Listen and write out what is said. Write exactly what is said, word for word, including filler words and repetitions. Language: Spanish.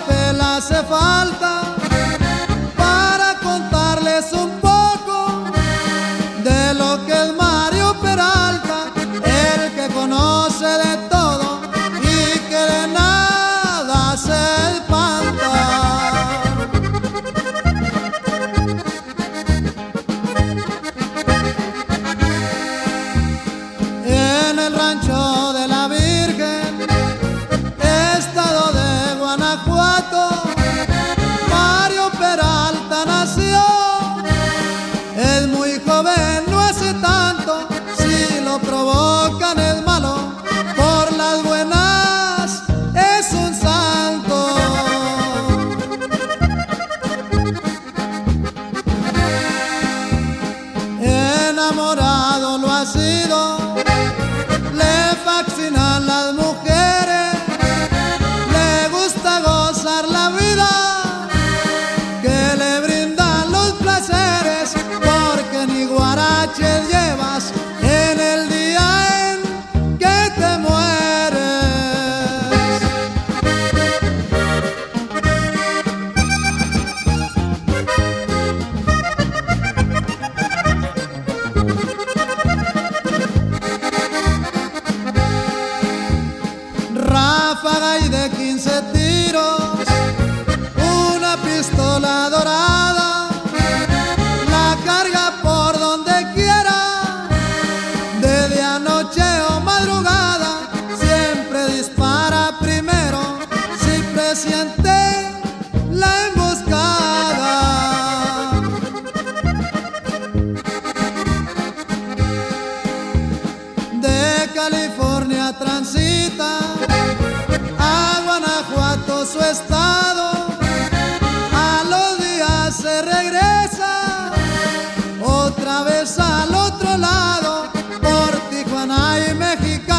papel hace falta para contarles un poco de lo que es Mario Peralta, el que conoce de todo y que de nada se espanta. En el rancho de la Virgen, estado de Guanajuato, Mario Peralta nació. Es muy joven, no hace tanto, si lo provocan es malo, por las buenas es un santo. Enamorado lo ha sido, le fascinan las mujeres, le gusta gozar la vida que le brindan los placeres, porque ni guaraches llevas en el día en que te mueres. Ráfaga y de quince tiros, una pistola dorada, la carga por donde quiera, de día, noche o madrugada, siempre dispara primero si presiente la emboscada. De California transita a Guanajuato, su estado, a los días se regresa otra vez al otro lado, por Tijuana y México.